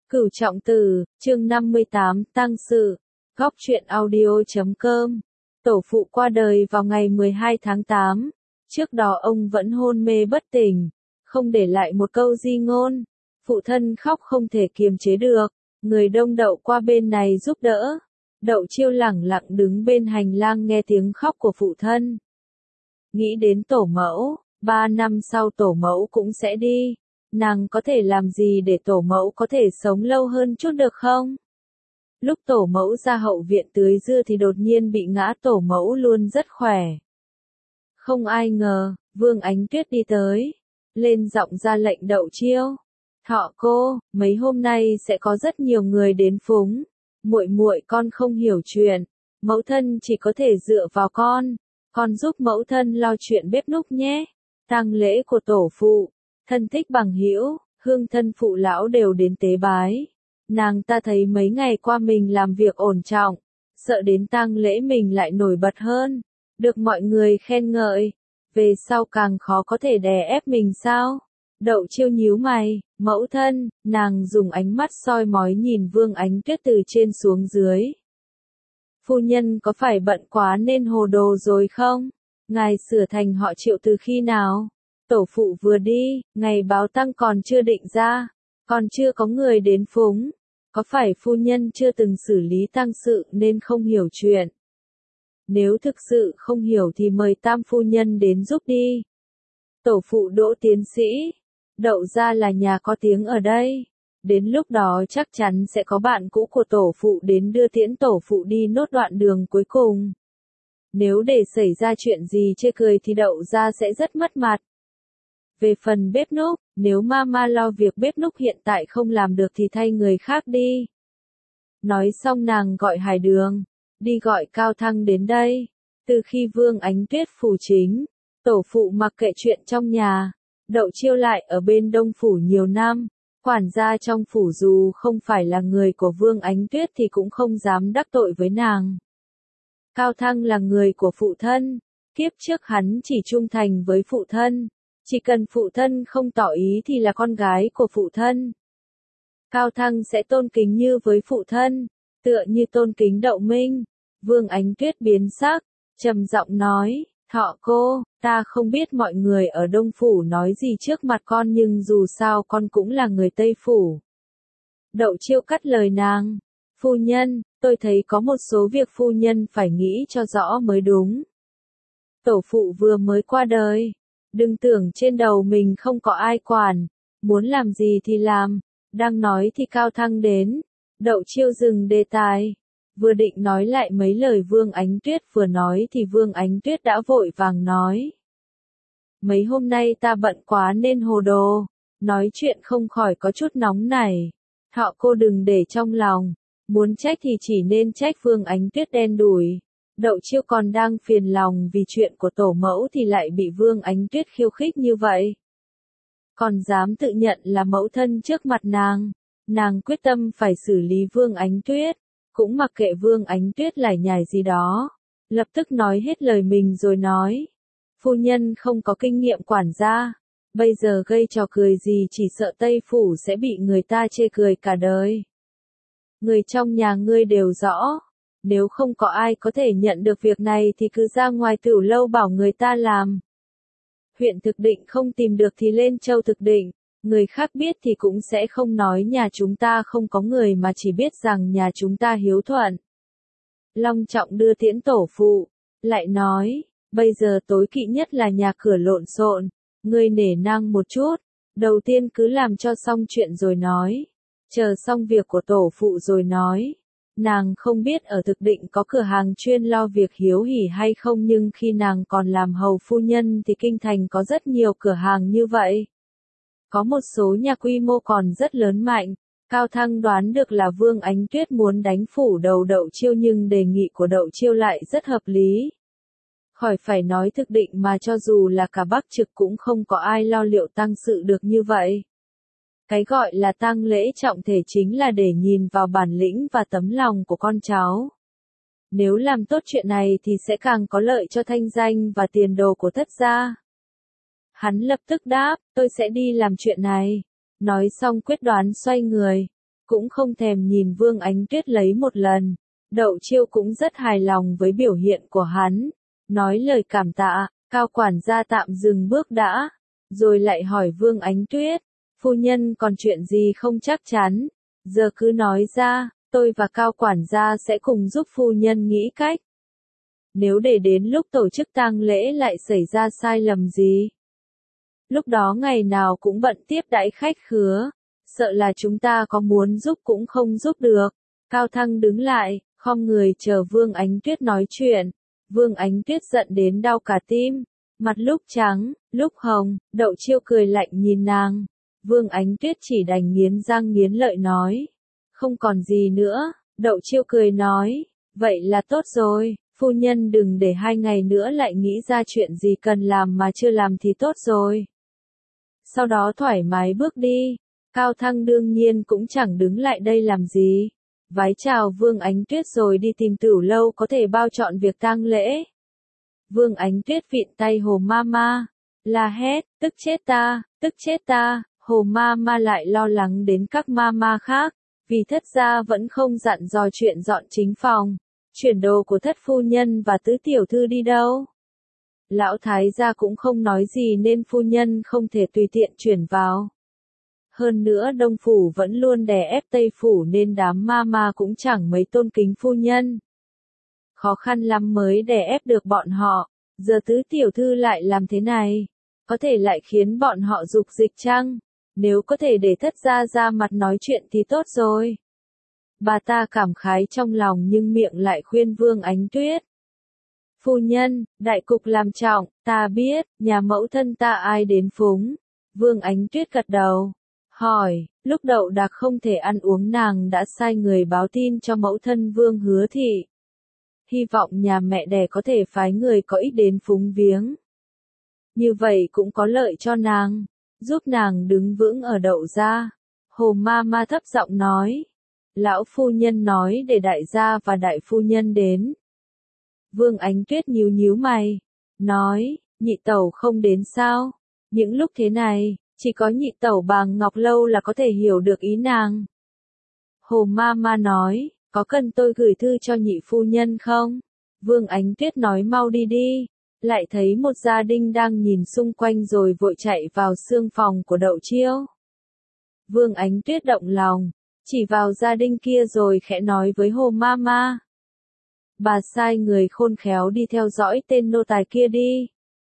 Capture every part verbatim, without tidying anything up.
Cửu Trọng Tử, chương năm mươi tám, tang sự. Góc truyện audio chấm com. Tổ phụ qua đời vào ngày mười hai tháng tám. Trước đó ông vẫn hôn mê bất tỉnh, không để lại một câu di ngôn. Phụ thân khóc không thể kiềm chế được. Người đông đậu qua bên này giúp đỡ. Đậu Chiêu lẳng lặng đứng bên hành lang nghe tiếng khóc của phụ thân. Nghĩ đến tổ mẫu, ba năm sau tổ mẫu cũng sẽ đi. Nàng có thể làm gì để tổ mẫu có thể sống lâu hơn chút được không? Lúc tổ mẫu ra hậu viện tưới dưa thì đột nhiên bị ngã, tổ mẫu luôn rất khỏe. Không ai ngờ, Vương Ánh Tuyết đi tới, lên giọng ra lệnh Đậu Chiêu. Thọ cô, mấy hôm nay sẽ có rất nhiều người đến phúng. Muội muội con không hiểu chuyện, mẫu thân chỉ có thể dựa vào con. Con giúp mẫu thân lo chuyện bếp núc nhé. Tang lễ của tổ phụ, thân thích bằng hữu, hương thân phụ lão đều đến tế bái. Nàng ta thấy mấy ngày qua mình làm việc ổn trọng, sợ đến tang lễ mình lại nổi bật hơn, được mọi người khen ngợi, về sau càng khó có thể đè ép mình sao? Đậu Chiêu nhíu mày, mẫu thân, nàng dùng ánh mắt soi mói nhìn Vương Ánh Tuyết từ trên xuống dưới. Phu nhân có phải bận quá nên hồ đồ rồi không? Ngài sửa thành họ Triệu từ khi nào? Tổ phụ vừa đi, ngày báo tang còn chưa định ra, còn chưa có người đến phúng. Có phải phu nhân chưa từng xử lý tang sự nên không hiểu chuyện? Nếu thực sự không hiểu thì mời tam phu nhân đến giúp đi. Tổ phụ Đỗ tiến sĩ, Đậu gia là nhà có tiếng ở đây. Đến lúc đó chắc chắn sẽ có bạn cũ của tổ phụ đến đưa tiễn tổ phụ đi nốt đoạn đường cuối cùng. Nếu để xảy ra chuyện gì chê cười thì Đậu gia sẽ rất mất mặt. Về phần bếp núc, nếu mama lo việc bếp núc hiện tại không làm được thì thay người khác đi. Nói xong nàng gọi Hải Đường, đi gọi Cao Thăng đến đây. Từ khi Vương Ánh Tuyết phủ chính, tổ phụ mặc kệ chuyện trong nhà. Đậu Chiêu lại ở bên Đông phủ nhiều năm, quản gia trong phủ dù không phải là người của Vương Ánh Tuyết thì cũng không dám đắc tội với nàng. Cao Thăng là người của phụ thân, kiếp trước hắn chỉ trung thành với phụ thân. Chỉ cần phụ thân không tỏ ý thì là con gái của phụ thân. Cao Thăng sẽ tôn kính như với phụ thân, tựa như tôn kính Đậu Minh. Vương Ánh Tuyết biến sắc, trầm giọng nói, Thọ cô, ta không biết mọi người ở Đông Phủ nói gì trước mặt con nhưng dù sao con cũng là người Tây Phủ. Đậu Chiêu cắt lời nàng, phu nhân, tôi thấy có một số việc phu nhân phải nghĩ cho rõ mới đúng. Tổ phụ vừa mới qua đời. Đừng tưởng trên đầu mình không có ai quản, muốn làm gì thì làm. Đang nói thì Cao Thăng đến. Đậu Chiêu dừng đề tài, vừa định nói lại mấy lời Vương Ánh Tuyết vừa nói thì Vương Ánh Tuyết đã vội vàng nói. Mấy hôm nay ta bận quá nên hồ đồ, nói chuyện không khỏi có chút nóng nảy. Thọ cô đừng để trong lòng, muốn trách thì chỉ nên trách Vương Ánh Tuyết đen đủi. Đậu Chiêu còn đang phiền lòng vì chuyện của tổ mẫu thì lại bị Vương Ánh Tuyết khiêu khích như vậy. Còn dám tự nhận là mẫu thân trước mặt nàng. Nàng quyết tâm phải xử lý Vương Ánh Tuyết, cũng mặc kệ Vương Ánh Tuyết lải nhải gì đó. Lập tức nói hết lời mình rồi nói. Phu nhân không có kinh nghiệm quản gia, bây giờ gây trò cười gì chỉ sợ Tây Phủ sẽ bị người ta chê cười cả đời. Người trong nhà ngươi đều rõ. Nếu không có ai có thể nhận được việc này thì cứ ra ngoài Tửu Lâu bảo người ta làm. Huyện Thực Định không tìm được thì lên Châu Thực Định, người khác biết thì cũng sẽ không nói nhà chúng ta không có người mà chỉ biết rằng nhà chúng ta hiếu thuận. Long trọng đưa tiễn tổ phụ, lại nói, bây giờ tối kỵ nhất là nhà cửa lộn xộn, ngươi nể nang một chút, đầu tiên cứ làm cho xong chuyện rồi nói, chờ xong việc của tổ phụ rồi nói. Nàng không biết ở Thực Định có cửa hàng chuyên lo việc hiếu hỉ hay không nhưng khi nàng còn làm hầu phu nhân thì kinh thành có rất nhiều cửa hàng như vậy. Có một số nhà quy mô còn rất lớn mạnh. Cao Thăng đoán được là Vương Ánh Tuyết muốn đánh phủ đầu Đậu Chiêu nhưng đề nghị của Đậu Chiêu lại rất hợp lý. Khỏi phải nói Thực Định mà cho dù là cả Bắc Trực cũng không có ai lo liệu tang sự được như vậy. Cái gọi là tang lễ trọng thể chính là để nhìn vào bản lĩnh và tấm lòng của con cháu. Nếu làm tốt chuyện này thì sẽ càng có lợi cho thanh danh và tiền đồ của Thất gia. Hắn lập tức đáp, tôi sẽ đi làm chuyện này. Nói xong quyết đoán xoay người, cũng không thèm nhìn Vương Ánh Tuyết lấy một lần. Đậu Chiêu cũng rất hài lòng với biểu hiện của hắn, nói lời cảm tạ. Cao quản gia tạm dừng bước đã, rồi lại hỏi Vương Ánh Tuyết, phu nhân còn chuyện gì không chắc chắn, giờ cứ nói ra, tôi và Cao quản gia sẽ cùng giúp phu nhân nghĩ cách. Nếu để đến lúc tổ chức tang lễ lại xảy ra sai lầm gì, lúc đó ngày nào cũng bận tiếp đãi khách khứa, sợ là chúng ta có muốn giúp cũng không giúp được. Cao Thăng đứng lại, khom người chờ Vương Ánh Tuyết nói chuyện. Vương Ánh Tuyết giận đến đau cả tim, mặt lúc trắng, lúc hồng. Đậu Chiêu cười lạnh nhìn nàng. Vương Ánh Tuyết chỉ đành nghiến răng nghiến lợi nói, không còn gì nữa. Đậu Chiêu cười nói, vậy là tốt rồi, phu nhân đừng để hai ngày nữa lại nghĩ ra chuyện gì cần làm mà chưa làm thì tốt rồi. Sau đó thoải mái bước đi. Cao Thăng đương nhiên cũng chẳng đứng lại đây làm gì, vái chào Vương Ánh Tuyết rồi đi tìm Tửu Lâu có thể bao trọn việc tang lễ. Vương Ánh Tuyết vịn tay Hồ Mama, la hét, tức chết ta, tức chết ta. Hồ Mama lại lo lắng đến các mama khác, vì thất gia vẫn không dặn dò chuyện dọn chính phòng, chuyển đồ của thất phu nhân và tứ tiểu thư đi đâu. Lão thái gia cũng không nói gì nên phu nhân không thể tùy tiện chuyển vào. Hơn nữa Đông Phủ vẫn luôn đè ép Tây Phủ nên đám mama cũng chẳng mấy tôn kính phu nhân. Khó khăn lắm mới đè ép được bọn họ, giờ tứ tiểu thư lại làm thế này, có thể lại khiến bọn họ dục dịch chăng? Nếu có thể để thất gia ra mặt nói chuyện thì tốt rồi. Bà ta cảm khái trong lòng nhưng miệng lại khuyên Vương Ánh Tuyết. Phu nhân, đại cục làm trọng, ta biết, nhà mẫu thân ta ai đến phúng. Vương Ánh Tuyết gật đầu, hỏi, lúc Đậu Đạc không thể ăn uống nàng đã sai người báo tin cho mẫu thân Vương Hứa Thị. Hy vọng nhà mẹ đẻ có thể phái người có ích đến phúng viếng. Như vậy cũng có lợi cho nàng, giúp nàng đứng vững ở Đậu gia. Hồ Mama thấp giọng nói. Lão phu nhân nói để đại gia và đại phu nhân đến. Vương Ánh Tuyết nhíu nhíu mày, nói, nhị tẩu không đến sao? Những lúc thế này, chỉ có nhị tẩu Bàng Ngọc Lâu là có thể hiểu được ý nàng. Hồ Mama nói, có cần tôi gửi thư cho nhị phu nhân không? Vương Ánh Tuyết nói mau đi đi, lại thấy một gia đình đang nhìn xung quanh rồi vội chạy vào xương phòng của Đậu Chiêu. Vương Ánh Tuyết động lòng, chỉ vào gia đình kia rồi khẽ nói với Hồ Mama. Bà sai người khôn khéo đi theo dõi tên nô tài kia đi.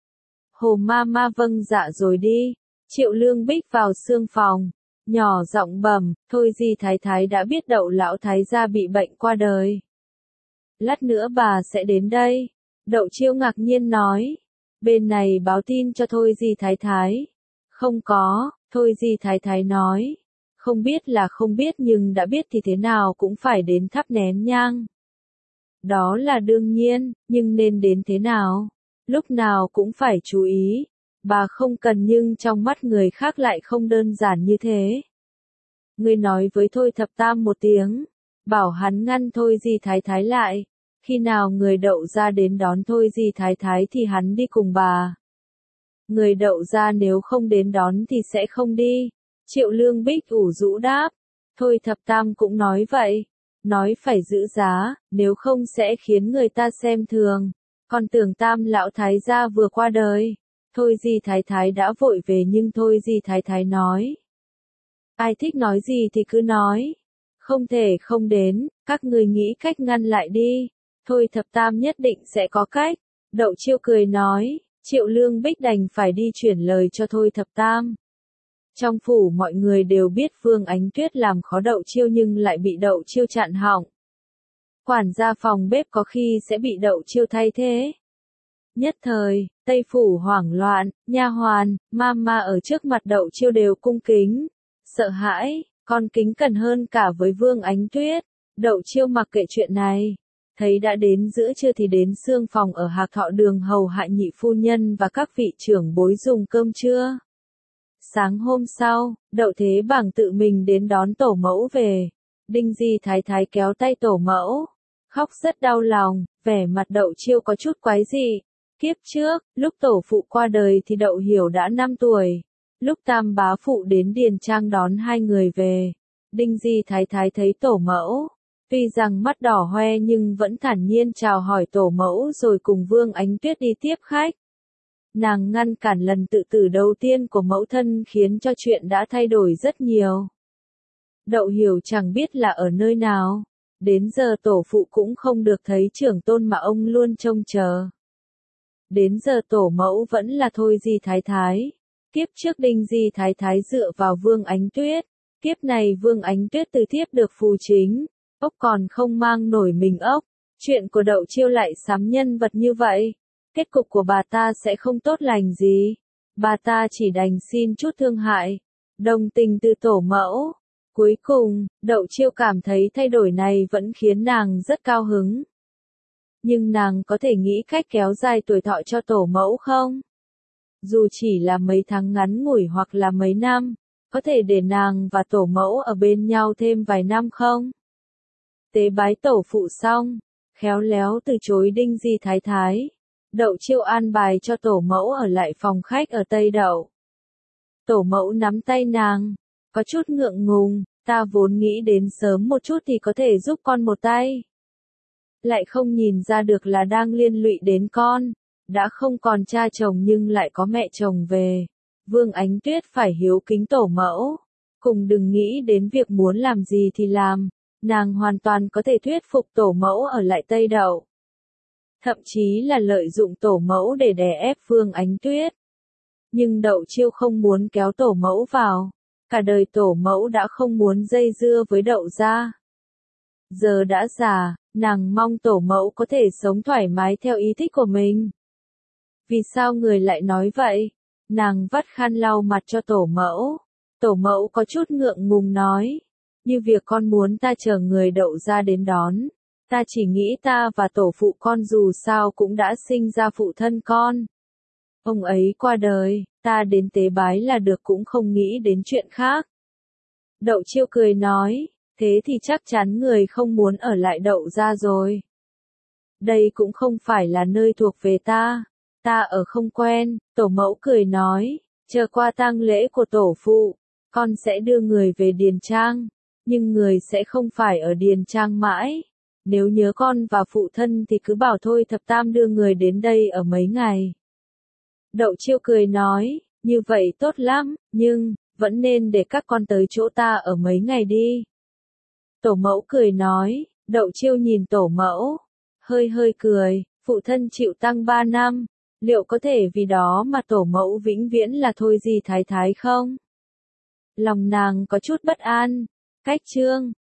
Hồ Mama vâng dạ rồi đi. Triệu Lương Bích vào xương phòng, nhỏ giọng bẩm, thôi gì thái thái đã biết Đậu lão thái gia bị bệnh qua đời. Lát nữa bà sẽ đến đây. Đậu Chiêu ngạc nhiên nói, bên này báo tin cho thôi gì thái thái. Không có, thôi gì thái thái nói, không biết là không biết nhưng đã biết thì thế nào cũng phải đến thắp nén nhang. Đó là đương nhiên, nhưng nên đến thế nào? Lúc nào cũng phải chú ý. Bà không cần nhưng trong mắt người khác lại không đơn giản như thế. Ngươi nói với Thôi Thập Tam một tiếng, bảo hắn ngăn Thôi Di Thái Thái lại. Khi nào người Đậu gia đến đón Thôi Di Thái Thái thì hắn đi cùng bà. Người Đậu gia nếu không đến đón thì sẽ không đi. Triệu Lương Bích ủ rũ đáp. Thôi Thập Tam cũng nói vậy. Nói phải giữ giá, nếu không sẽ khiến người ta xem thường. Còn tưởng Tam lão thái gia vừa qua đời. Thôi Di Thái Thái đã vội về nhưng Thôi Di Thái Thái nói. Ai thích nói gì thì cứ nói. Không thể không đến, các người nghĩ cách ngăn lại đi. Thôi Thập Tam nhất định sẽ có cách. Đậu Chiêu cười nói, Triệu Lương Bích đành phải đi chuyển lời cho Thôi Thập Tam. Trong phủ mọi người đều biết Vương Ánh Tuyết làm khó Đậu Chiêu nhưng lại bị Đậu Chiêu chặn họng. Quản gia phòng bếp có khi sẽ bị Đậu Chiêu thay thế. Nhất thời, Tây phủ hoảng loạn, nha hoàn, mama ở trước mặt Đậu Chiêu đều cung kính, sợ hãi, còn kính cẩn hơn cả với Vương Ánh Tuyết. Đậu Chiêu mặc kệ chuyện này, thấy đã đến giữa trưa thì đến xương phòng ở Hạc Thọ Đường hầu hạ nhị phu nhân và các vị trưởng bối dùng cơm trưa. Sáng hôm sau, Đậu Thế Bàng tự mình đến đón tổ mẫu về. Đinh Di Thái Thái kéo tay tổ mẫu, khóc rất đau lòng, vẻ mặt Đậu Chiêu có chút quái dị. Kiếp trước, lúc tổ phụ qua đời thì Đậu Hiểu đã năm tuổi. Lúc Tam bá phụ đến Điền Trang đón hai người về, Đinh Di Thái Thái thấy tổ mẫu, tuy rằng mắt đỏ hoe nhưng vẫn thản nhiên chào hỏi tổ mẫu rồi cùng Vương Ánh Tuyết đi tiếp khách. Nàng ngăn cản lần tự tử đầu tiên của mẫu thân khiến cho chuyện đã thay đổi rất nhiều. Đậu Hiểu chẳng biết là ở nơi nào, đến giờ tổ phụ cũng không được thấy trưởng tôn mà ông luôn trông chờ. Đến giờ tổ mẫu vẫn là Thôi Di Thái Thái. Kiếp trước Đinh Di Thái Thái dựa vào Vương Ánh Tuyết, kiếp này Vương Ánh Tuyết từ thiếp được phù chính, ốc còn không mang nổi mình ốc. Chuyện của Đậu Chiêu lại sắm nhân vật như vậy, kết cục của bà ta sẽ không tốt lành gì. Bà ta chỉ đành xin chút thương hại, đồng tình từ tổ mẫu. Cuối cùng, Đậu Chiêu cảm thấy thay đổi này vẫn khiến nàng rất cao hứng. Nhưng nàng có thể nghĩ cách kéo dài tuổi thọ cho tổ mẫu không? Dù chỉ là mấy tháng ngắn ngủi hoặc là mấy năm, có thể để nàng và tổ mẫu ở bên nhau thêm vài năm không? Tế bái tổ phụ xong, khéo léo từ chối Đinh Di Thái Thái. Đậu Chiêu an bài cho tổ mẫu ở lại phòng khách ở Tây Đậu. Tổ mẫu nắm tay nàng, có chút ngượng ngùng, ta vốn nghĩ đến sớm một chút thì có thể giúp con một tay. Lại không nhìn ra được là đang liên lụy đến con, đã không còn cha chồng nhưng lại có mẹ chồng về. Vương Ánh Tuyết phải hiếu kính tổ mẫu, cùng đừng nghĩ đến việc muốn làm gì thì làm, nàng hoàn toàn có thể thuyết phục tổ mẫu ở lại Tây Đậu. Thậm chí là lợi dụng tổ mẫu để đè ép Vương Ánh Tuyết. Nhưng Đậu Chiêu không muốn kéo tổ mẫu vào, cả đời tổ mẫu đã không muốn dây dưa với Đậu gia. Giờ đã già, nàng mong tổ mẫu có thể sống thoải mái theo ý thích của mình. Vì sao người lại nói vậy? Nàng vắt khăn lau mặt cho tổ mẫu. Tổ mẫu có chút ngượng ngùng nói, như việc con muốn ta chờ người Đậu gia đến đón. Ta chỉ nghĩ ta và tổ phụ con dù sao cũng đã sinh ra phụ thân con. Ông ấy qua đời, ta đến tế bái là được cũng không nghĩ đến chuyện khác. Đậu Chiêu cười nói, thế thì chắc chắn người không muốn ở lại Đậu gia rồi. Đây cũng không phải là nơi thuộc về ta, ta ở không quen. Tổ mẫu cười nói, chờ qua tang lễ của tổ phụ, con sẽ đưa người về Điền Trang, nhưng người sẽ không phải ở Điền Trang mãi. Nếu nhớ con và phụ thân thì cứ bảo Thôi Thập Tam đưa người đến đây ở mấy ngày. Đậu Chiêu cười nói, như vậy tốt lắm, nhưng, vẫn nên để các con tới chỗ ta ở mấy ngày đi. Tổ mẫu cười nói, Đậu Chiêu nhìn tổ mẫu, hơi hơi cười, phụ thân chịu tăng ba năm, liệu có thể vì đó mà tổ mẫu vĩnh viễn là Thôi Di Thái Thái không? Lòng nàng có chút bất an. Cách chương